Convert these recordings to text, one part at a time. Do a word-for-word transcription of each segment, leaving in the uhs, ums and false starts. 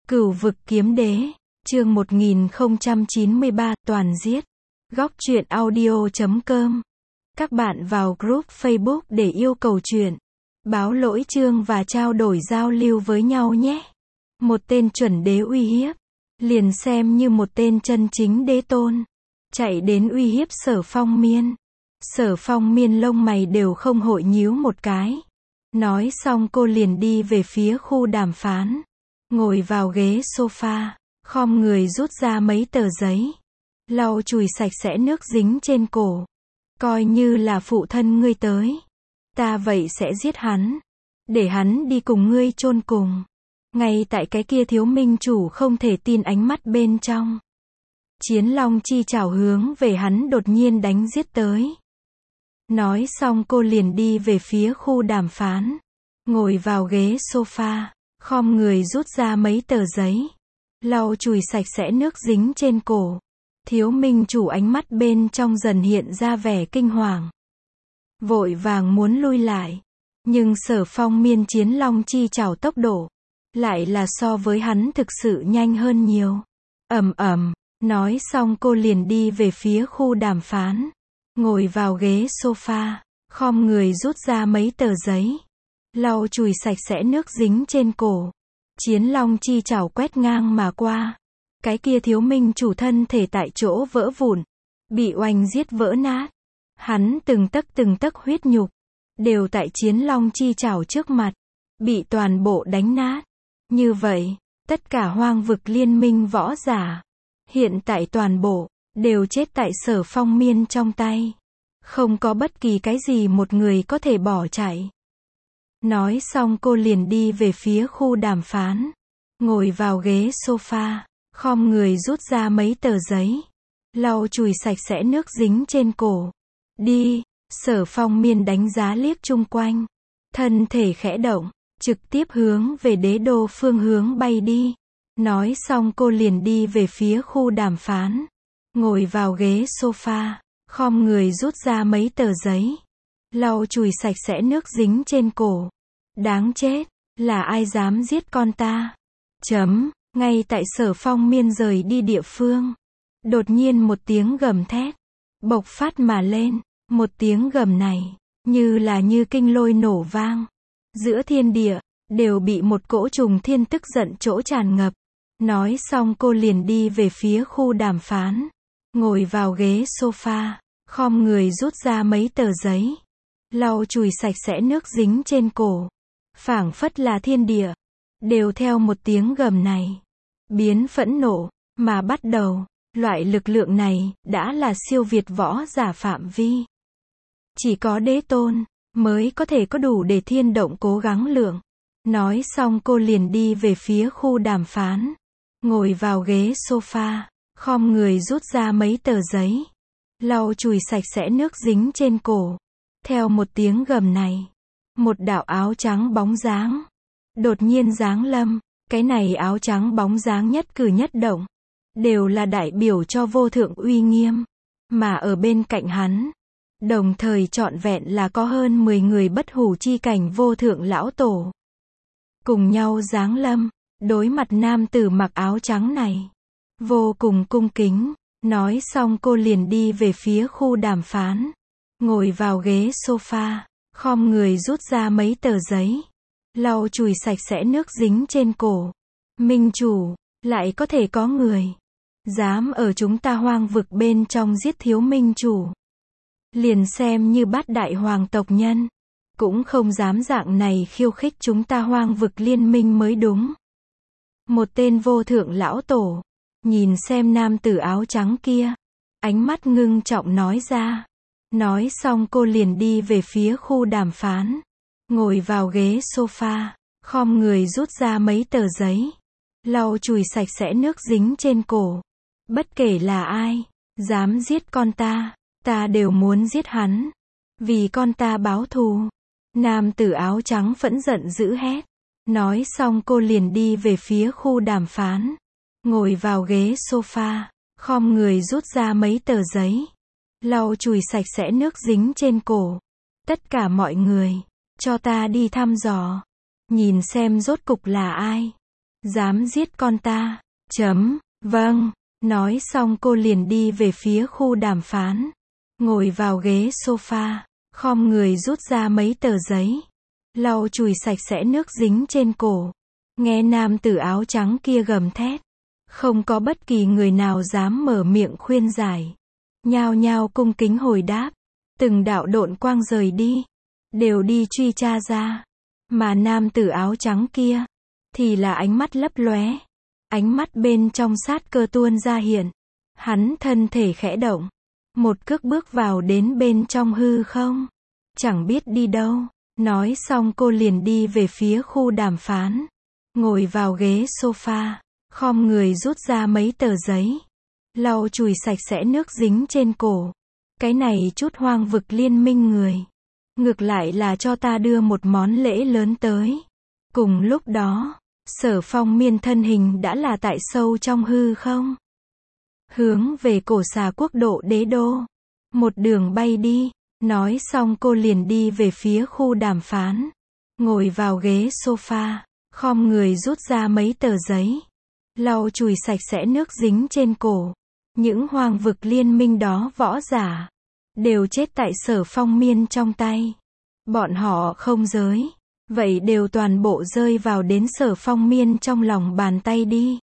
Cửu vực kiếm đế, chương một nghìn không trăm chín mươi ba, toàn giết. Góc truyện audio chấm com. Các bạn vào group Facebook để yêu cầu truyện, báo lỗi chương và trao đổi giao lưu với nhau nhé. Một tên chuẩn đế uy hiếp, liền xem như một tên chân chính đế tôn. Chạy đến uy hiếp Sở Phong Miên. Sở Phong Miên lông mày đều không hội nhíu một cái. Nói xong cô liền đi về phía khu đàm phán. Ngồi vào ghế sofa, khom người rút ra mấy tờ giấy. Lau chùi sạch sẽ nước dính trên cổ. Coi như là phụ thân ngươi tới. Ta vậy sẽ giết hắn. Để hắn đi cùng ngươi chôn cùng. Ngay tại cái kia thiếu minh chủ không thể tin ánh mắt bên trong. Chiến long chi chảo hướng về hắn đột nhiên đánh giết tới. Nói xong cô liền đi về phía khu đàm phán. Ngồi vào ghế sofa, khom người rút ra mấy tờ giấy. Lau chùi sạch sẽ nước dính trên cổ. Thiếu minh chủ ánh mắt bên trong dần hiện ra vẻ kinh hoàng. Vội vàng muốn lui lại. Nhưng Sở Phong Miên chiến long chi chảo tốc độ. Lại là so với hắn thực sự nhanh hơn nhiều. Ầm ầm. Nói xong cô liền đi về phía khu đàm phán. Ngồi vào ghế sofa, khom người rút ra mấy tờ giấy. Lau chùi sạch sẽ nước dính trên cổ. Chiến long chi chảo quét ngang mà qua. Cái kia thiếu minh chủ thân thể tại chỗ vỡ vụn. Bị oanh giết vỡ nát. Hắn từng tấc từng tấc huyết nhục. Đều tại chiến long chi chảo trước mặt. Bị toàn bộ đánh nát. Như vậy, tất cả hoang vực liên minh võ giả. Hiện tại toàn bộ, đều chết tại Sở Phong Miên trong tay. Không có bất kỳ cái gì một người có thể bỏ chạy. Nói xong cô liền đi về phía khu đàm phán. Ngồi vào ghế sofa, khom người rút ra mấy tờ giấy. Lau chùi sạch sẽ nước dính trên cổ. Đi, Sở Phong Miên đánh giá liếc chung quanh. Thân thể khẽ động, trực tiếp hướng về đế đô phương hướng bay đi. Nói xong cô liền đi về phía khu đàm phán. Ngồi vào ghế sofa, khom người rút ra mấy tờ giấy. Lau chùi sạch sẽ nước dính trên cổ. Đáng chết, là ai dám giết con ta? Chấm, ngay tại Sở Phong Miên rời đi địa phương. Đột nhiên một tiếng gầm thét. Bộc phát mà lên, một tiếng gầm này, như là như kinh lôi nổ vang. Giữa thiên địa, đều bị một cỗ trùng thiên tức giận chỗ tràn ngập. Nói xong cô liền đi về phía khu đàm phán. Ngồi vào ghế sofa, khom người rút ra mấy tờ giấy. Lau chùi sạch sẽ nước dính trên cổ. Phảng phất là thiên địa. Đều theo một tiếng gầm này. Biến phẫn nộ, mà bắt đầu. Loại lực lượng này, đã là siêu việt võ giả phạm vi. Chỉ có đế tôn, mới có thể có đủ để thiên động cố gắng lượng. Nói xong cô liền đi về phía khu đàm phán. Ngồi vào ghế sofa, khom người rút ra mấy tờ giấy. Lau chùi sạch sẽ nước dính trên cổ. Theo một tiếng gầm này, một đạo áo trắng bóng dáng. Đột nhiên giáng lâm, cái này áo trắng bóng dáng nhất cử nhất động. Đều là đại biểu cho vô thượng uy nghiêm. Mà ở bên cạnh hắn, đồng thời trọn vẹn là có hơn mười người bất hủ chi cảnh vô thượng lão tổ. Cùng nhau giáng lâm. Đối mặt nam tử mặc áo trắng này, vô cùng cung kính. Nói xong cô liền đi về phía khu đàm phán. Ngồi vào ghế sofa, khom người rút ra mấy tờ giấy. Lau chùi sạch sẽ nước dính trên cổ. Minh chủ, lại có thể có người dám ở chúng ta hoang vực bên trong giết thiếu minh chủ. Liền xem như bát đại hoàng tộc nhân, cũng không dám dạng này khiêu khích chúng ta hoang vực liên minh mới đúng. Một tên vô thượng lão tổ, nhìn xem nam tử áo trắng kia, ánh mắt ngưng trọng nói ra. Nói xong cô liền đi về phía khu đàm phán. Ngồi vào ghế sofa, khom người rút ra mấy tờ giấy. Lau chùi sạch sẽ nước dính trên cổ. Bất kể là ai, dám giết con ta, ta đều muốn giết hắn. Vì con ta báo thù. Nam tử áo trắng phẫn giận dữ hét. Nói xong cô liền đi về phía khu đàm phán. Ngồi vào ghế sofa, khom người rút ra mấy tờ giấy. Lau chùi sạch sẽ nước dính trên cổ. Tất cả mọi người, cho ta đi thăm dò. Nhìn xem rốt cục là ai Dám giết con ta. Chấm. Vâng. Nói xong cô liền đi về phía khu đàm phán. Ngồi vào ghế sofa. Khom người rút ra mấy tờ giấy. Lau chùi sạch sẽ nước dính trên cổ. Nghe nam tử áo trắng kia gầm thét. Không có bất kỳ người nào dám mở miệng khuyên giải. Nhao nhao cung kính hồi đáp. Từng đạo độn quang rời đi. Đều đi truy tra ra. Mà nam tử áo trắng kia. Thì là ánh mắt lấp lóe. Ánh mắt bên trong sát cơ tuôn ra hiện. Hắn thân thể khẽ động. Một cước bước vào đến bên trong hư không. Chẳng biết đi đâu. Nói xong cô liền đi về phía khu đàm phán. Ngồi vào ghế sofa. Khom người rút ra mấy tờ giấy. Lau chùi sạch sẽ nước dính trên cổ. Cái này chút hoang vực liên minh người. Ngược lại là cho ta đưa một món lễ lớn tới. Cùng lúc đó, Sở Phong Miên thân hình đã là tại sâu trong hư không. Hướng về cổ xà quốc độ đế đô. Một đường bay đi. Nói xong cô liền đi về phía khu đàm phán. Ngồi vào ghế sofa. Khom người rút ra mấy tờ giấy. Lau chùi sạch sẽ nước dính trên cổ. Những hoang vực liên minh đó võ giả. Đều chết tại Sở Phong Miên trong tay. Bọn họ không giới. Vậy đều toàn bộ rơi vào đến Sở Phong Miên trong lòng bàn tay đi.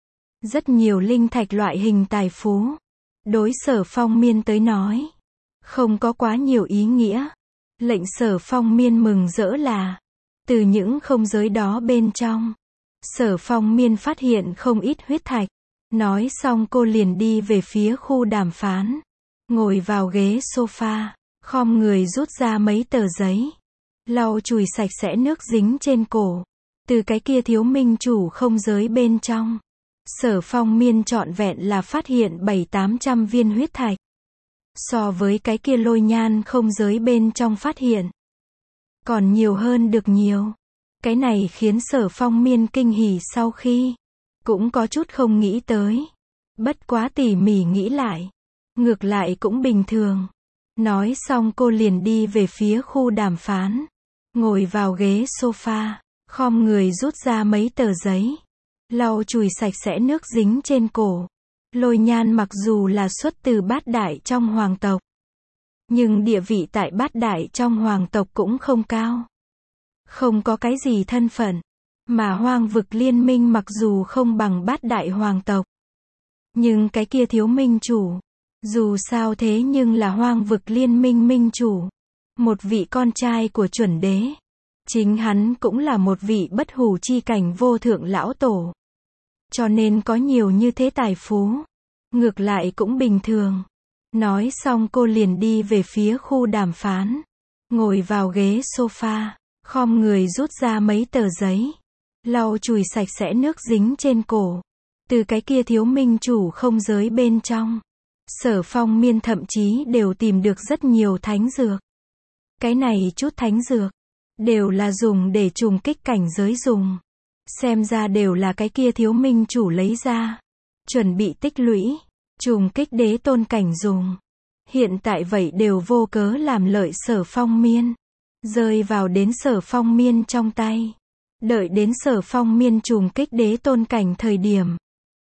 Rất nhiều linh thạch loại hình tài phú. Đối Sở Phong Miên tới nói. Không có quá nhiều ý nghĩa. Lệnh Sở Phong Miên mừng rỡ là. Từ những không giới đó bên trong. Sở Phong Miên phát hiện không ít huyết thạch. Nói xong cô liền đi về phía khu đàm phán. Ngồi vào ghế sofa. Khom người rút ra mấy tờ giấy. Lau chùi sạch sẽ nước dính trên cổ. Từ cái kia thiếu minh chủ không giới bên trong. Sở Phong Miên trọn vẹn là phát hiện bảy tám trăm viên huyết thạch. So với cái kia lôi nhan không giới bên trong phát hiện. Còn nhiều hơn được nhiều. Cái này khiến Sở Phong Miên kinh hỉ sau khi. Cũng có chút không nghĩ tới. Bất quá tỉ mỉ nghĩ lại. Ngược lại cũng bình thường. Nói xong cô liền đi về phía khu đàm phán. Ngồi vào ghế sofa. Khom người rút ra mấy tờ giấy. Lau chùi sạch sẽ nước dính trên cổ. Lôi nhan mặc dù là xuất từ bát đại trong hoàng tộc. Nhưng địa vị tại bát đại trong hoàng tộc cũng không cao. Không có cái gì thân phận. Mà hoang vực liên minh mặc dù không bằng bát đại hoàng tộc. Nhưng cái kia thiếu minh chủ. Dù sao thế nhưng là hoang vực liên minh minh chủ. Một vị con trai của chuẩn đế. Chính hắn cũng là một vị bất hủ chi cảnh vô thượng lão tổ. Cho nên có nhiều như thế tài phú. Ngược lại cũng bình thường. Nói xong cô liền đi về phía khu đàm phán. Ngồi vào ghế sofa. Khom người rút ra mấy tờ giấy. Lau chùi sạch sẽ nước dính trên cổ. Từ cái kia thiếu minh chủ không giới bên trong. Sở Phong Miên thậm chí đều tìm được rất nhiều thánh dược. Cái này chút thánh dược. Đều là dùng để trùng kích cảnh giới dùng. Xem ra đều là cái kia thiếu minh chủ lấy ra. Chuẩn bị tích lũy. Trùng kích đế tôn cảnh dùng. Hiện tại vậy đều vô cớ làm lợi Sở Phong Miên. Rơi vào đến Sở Phong Miên trong tay. Đợi đến Sở Phong Miên trùng kích đế tôn cảnh thời điểm.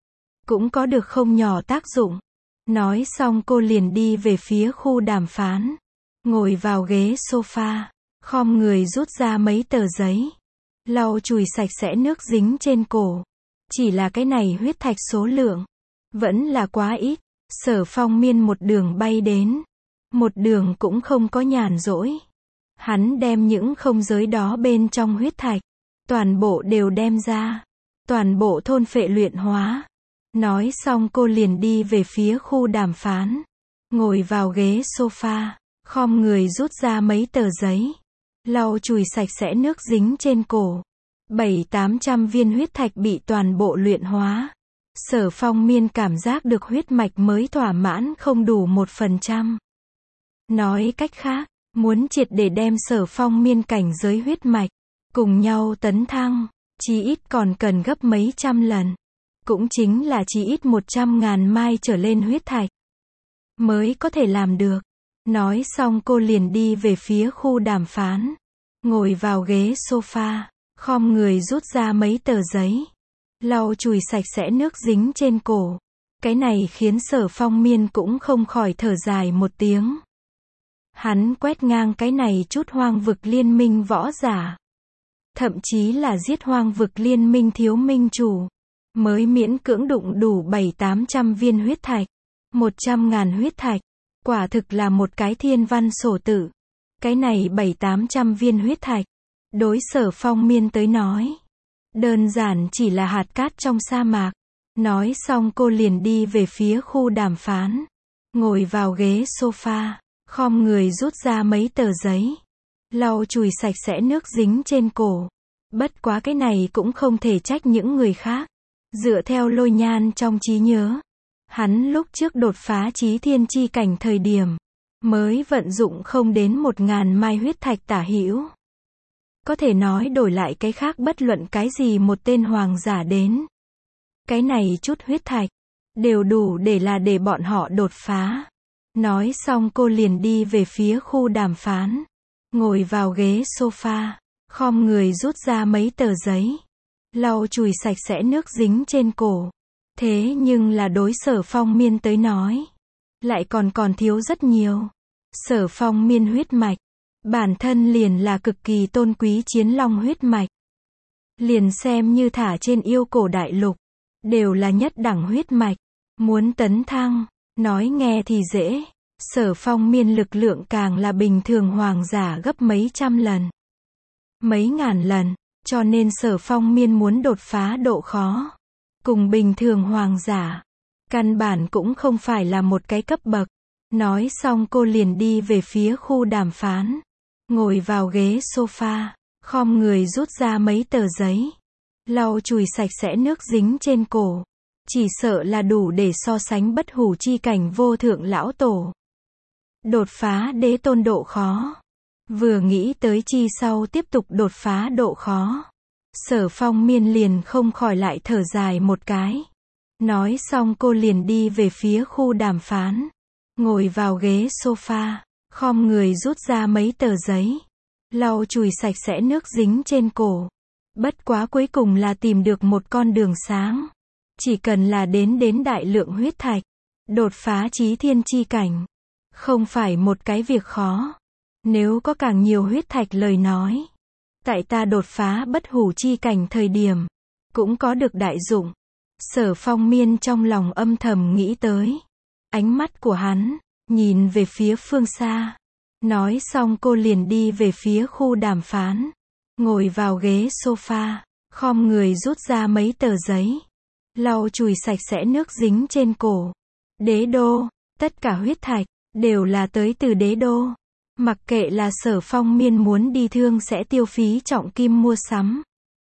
Cũng có được không nhỏ tác dụng. Nói xong cô liền đi về phía khu đàm phán. Ngồi vào ghế sofa. Khom người rút ra mấy tờ giấy. Lau chùi sạch sẽ nước dính trên cổ. Chỉ là cái này huyết thạch số lượng. Vẫn là quá ít. Sở Phong Miên một đường bay đến. Một đường cũng không có nhàn rỗi. Hắn đem những không giới đó bên trong huyết thạch. Toàn bộ đều đem ra. Toàn bộ thôn phệ luyện hóa. Nói xong cô liền đi về phía khu đàm phán. Ngồi vào ghế sofa. Khom người rút ra mấy tờ giấy. Lau chùi sạch sẽ nước dính trên cổ. Bảy tám trăm viên huyết thạch bị toàn bộ luyện hóa. Sở Phong Miên cảm giác được huyết mạch mới thỏa mãn không đủ một phần trăm. Nói cách khác, muốn triệt để đem Sở Phong Miên cảnh giới huyết mạch. Cùng nhau tấn thăng. Chí ít còn cần gấp mấy trăm lần. Cũng chính là chí ít một trăm ngàn mai trở lên huyết thạch. Mới có thể làm được. Nói xong cô liền đi về phía khu đàm phán. Ngồi vào ghế sofa. Khom người rút ra mấy tờ giấy. lau chùi sạch sẽ nước dính trên cổ. Cái này khiến Sở Phong Miên cũng không khỏi thở dài một tiếng. Hắn quét ngang cái này chút hoang vực liên minh võ giả. Thậm chí là giết hoang vực liên minh thiếu minh chủ. Mới miễn cưỡng đụng đủ bảy tám trăm viên huyết thạch. Một trăm ngàn huyết thạch. Quả thực là một cái thiên văn sổ tự. Cái này bảy tám trăm viên huyết thạch. Đối Sở Phong Miên tới nói. Đơn giản chỉ là hạt cát trong sa mạc. Nói xong cô liền đi về phía khu đàm phán. Ngồi vào ghế sofa. Khom người rút ra mấy tờ giấy. Lau chùi sạch sẽ nước dính trên cổ. Bất quá cái này cũng không thể trách những người khác. Dựa theo Lôi Nhan trong trí nhớ. Hắn lúc trước đột phá chí thiên chi cảnh thời điểm. Mới vận dụng không đến một ngàn mai huyết thạch tả hữu. Có thể nói đổi lại cái khác bất luận cái gì một tên hoàng giả đến. Cái này chút huyết thạch. Đều đủ để là để bọn họ đột phá. Nói xong cô liền đi về phía khu đàm phán. Ngồi vào ghế sofa. Khom người rút ra mấy tờ giấy. Lau chùi sạch sẽ nước dính trên cổ. Thế nhưng là đối Sở Phong Miên tới nói. Lại còn còn thiếu rất nhiều. Sở Phong Miên huyết mạch. Bản thân liền là cực kỳ tôn quý chiến long huyết mạch. Liền xem như thả trên yêu cổ đại lục. Đều là nhất đẳng huyết mạch. Muốn tấn thăng. Nói nghe thì dễ. Sở Phong Miên lực lượng càng là bình thường hoàng giả gấp mấy trăm lần. Mấy ngàn lần. Cho nên Sở Phong Miên muốn đột phá độ khó. Cùng bình thường hoàng giả. Căn bản cũng không phải là một cái cấp bậc. Nói xong cô liền đi về phía khu đàm phán. Ngồi vào ghế sofa. Khom người rút ra mấy tờ giấy. Lau chùi sạch sẽ nước dính trên cổ. Chỉ sợ là đủ để so sánh bất hủ chi cảnh vô thượng lão tổ. Đột phá đế tôn độ khó. Vừa nghĩ tới chi sau tiếp tục đột phá độ khó. Sở Phong Miên liền không khỏi lại thở dài một cái. Nói xong cô liền đi về phía khu đàm phán. Ngồi vào ghế sofa. Khom người rút ra mấy tờ giấy. Lau chùi sạch sẽ nước dính trên cổ. Bất quá cuối cùng là tìm được một con đường sáng. Chỉ cần là đến đến đại lượng huyết thạch. Đột phá chí thiên chi cảnh. Không phải một cái việc khó. Nếu có càng nhiều huyết thạch lời nói. Tại ta đột phá bất hủ chi cảnh thời điểm. Cũng có được đại dụng. Sở Phong Miên trong lòng âm thầm nghĩ tới. Ánh mắt của hắn. Nhìn về phía phương xa. Nói xong cô liền đi về phía khu đàm phán. Ngồi vào ghế sofa. Khom người rút ra mấy tờ giấy. Lau chùi sạch sẽ nước dính trên cổ. Đế đô. Tất cả huyết thạch. Đều là tới từ đế đô. Mặc kệ là Sở Phong Miên muốn đi thương sẽ tiêu phí trọng kim mua sắm.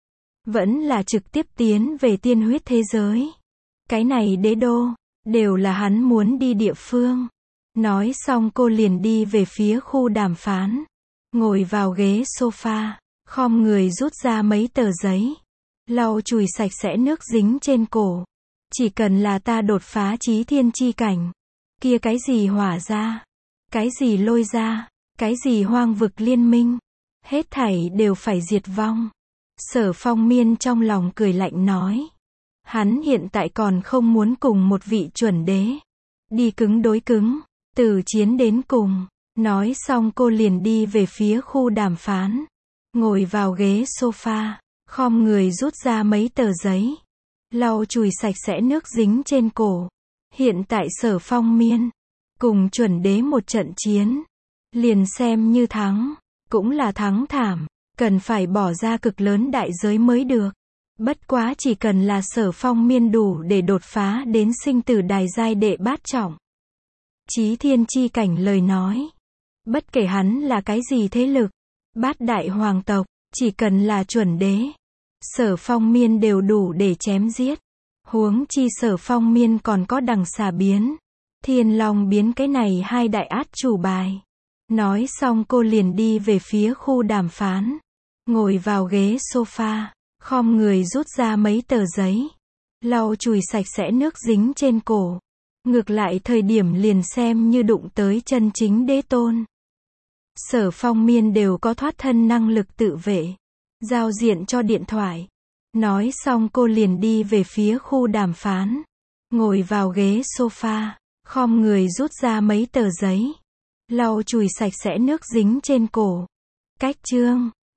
Vẫn là trực tiếp tiến về tiên huyết thế giới. Cái này đế đô. Đều là hắn muốn đi địa phương. Nói xong cô liền đi về phía khu đàm phán. Ngồi vào ghế sofa. Khom người rút ra mấy tờ giấy. Lau chùi sạch sẽ nước dính trên cổ. Chỉ cần là ta đột phá chí thiên chi cảnh. Kia cái gì hỏa ra. Cái gì lôi ra. Cái gì hoang vực liên minh. Hết thảy đều phải diệt vong. Sở Phong Miên trong lòng cười lạnh nói. Hắn hiện tại còn không muốn cùng một vị chuẩn đế. Đi cứng đối cứng. Từ chiến đến cùng. Nói xong cô liền đi về phía khu đàm phán. Ngồi vào ghế sofa. Khom người rút ra mấy tờ giấy. Lau chùi sạch sẽ nước dính trên cổ. Hiện tại Sở Phong Miên. Cùng chuẩn đế một trận chiến. Liền xem như thắng. Cũng là thắng thảm. Cần phải bỏ ra cực lớn đại giới mới được. Bất quá chỉ cần là Sở Phong Miên đủ để đột phá đến sinh tử đài giai đệ bát trọng. Chí thiên chi cảnh lời nói. Bất kể hắn là cái gì thế lực. Bát đại hoàng tộc. Chỉ cần là chuẩn đế. Sở Phong Miên đều đủ để chém giết. Huống chi Sở Phong Miên còn có đằng xà biến. Thiên long biến cái này hai đại át chủ bài. Nói xong cô liền đi về phía khu đàm phán. Ngồi vào ghế sofa. Khom người rút ra mấy tờ giấy. Lau chùi sạch sẽ nước dính trên cổ. Ngược lại thời điểm liền xem như đụng tới chân chính đế tôn. Sở Phong Miên đều có thoát thân năng lực tự vệ. Giao diện cho điện thoại. Nói xong cô liền đi về phía khu đàm phán. Ngồi vào ghế sofa, khom người rút ra mấy tờ giấy. Lau chùi sạch sẽ nước dính trên cổ. Cách chương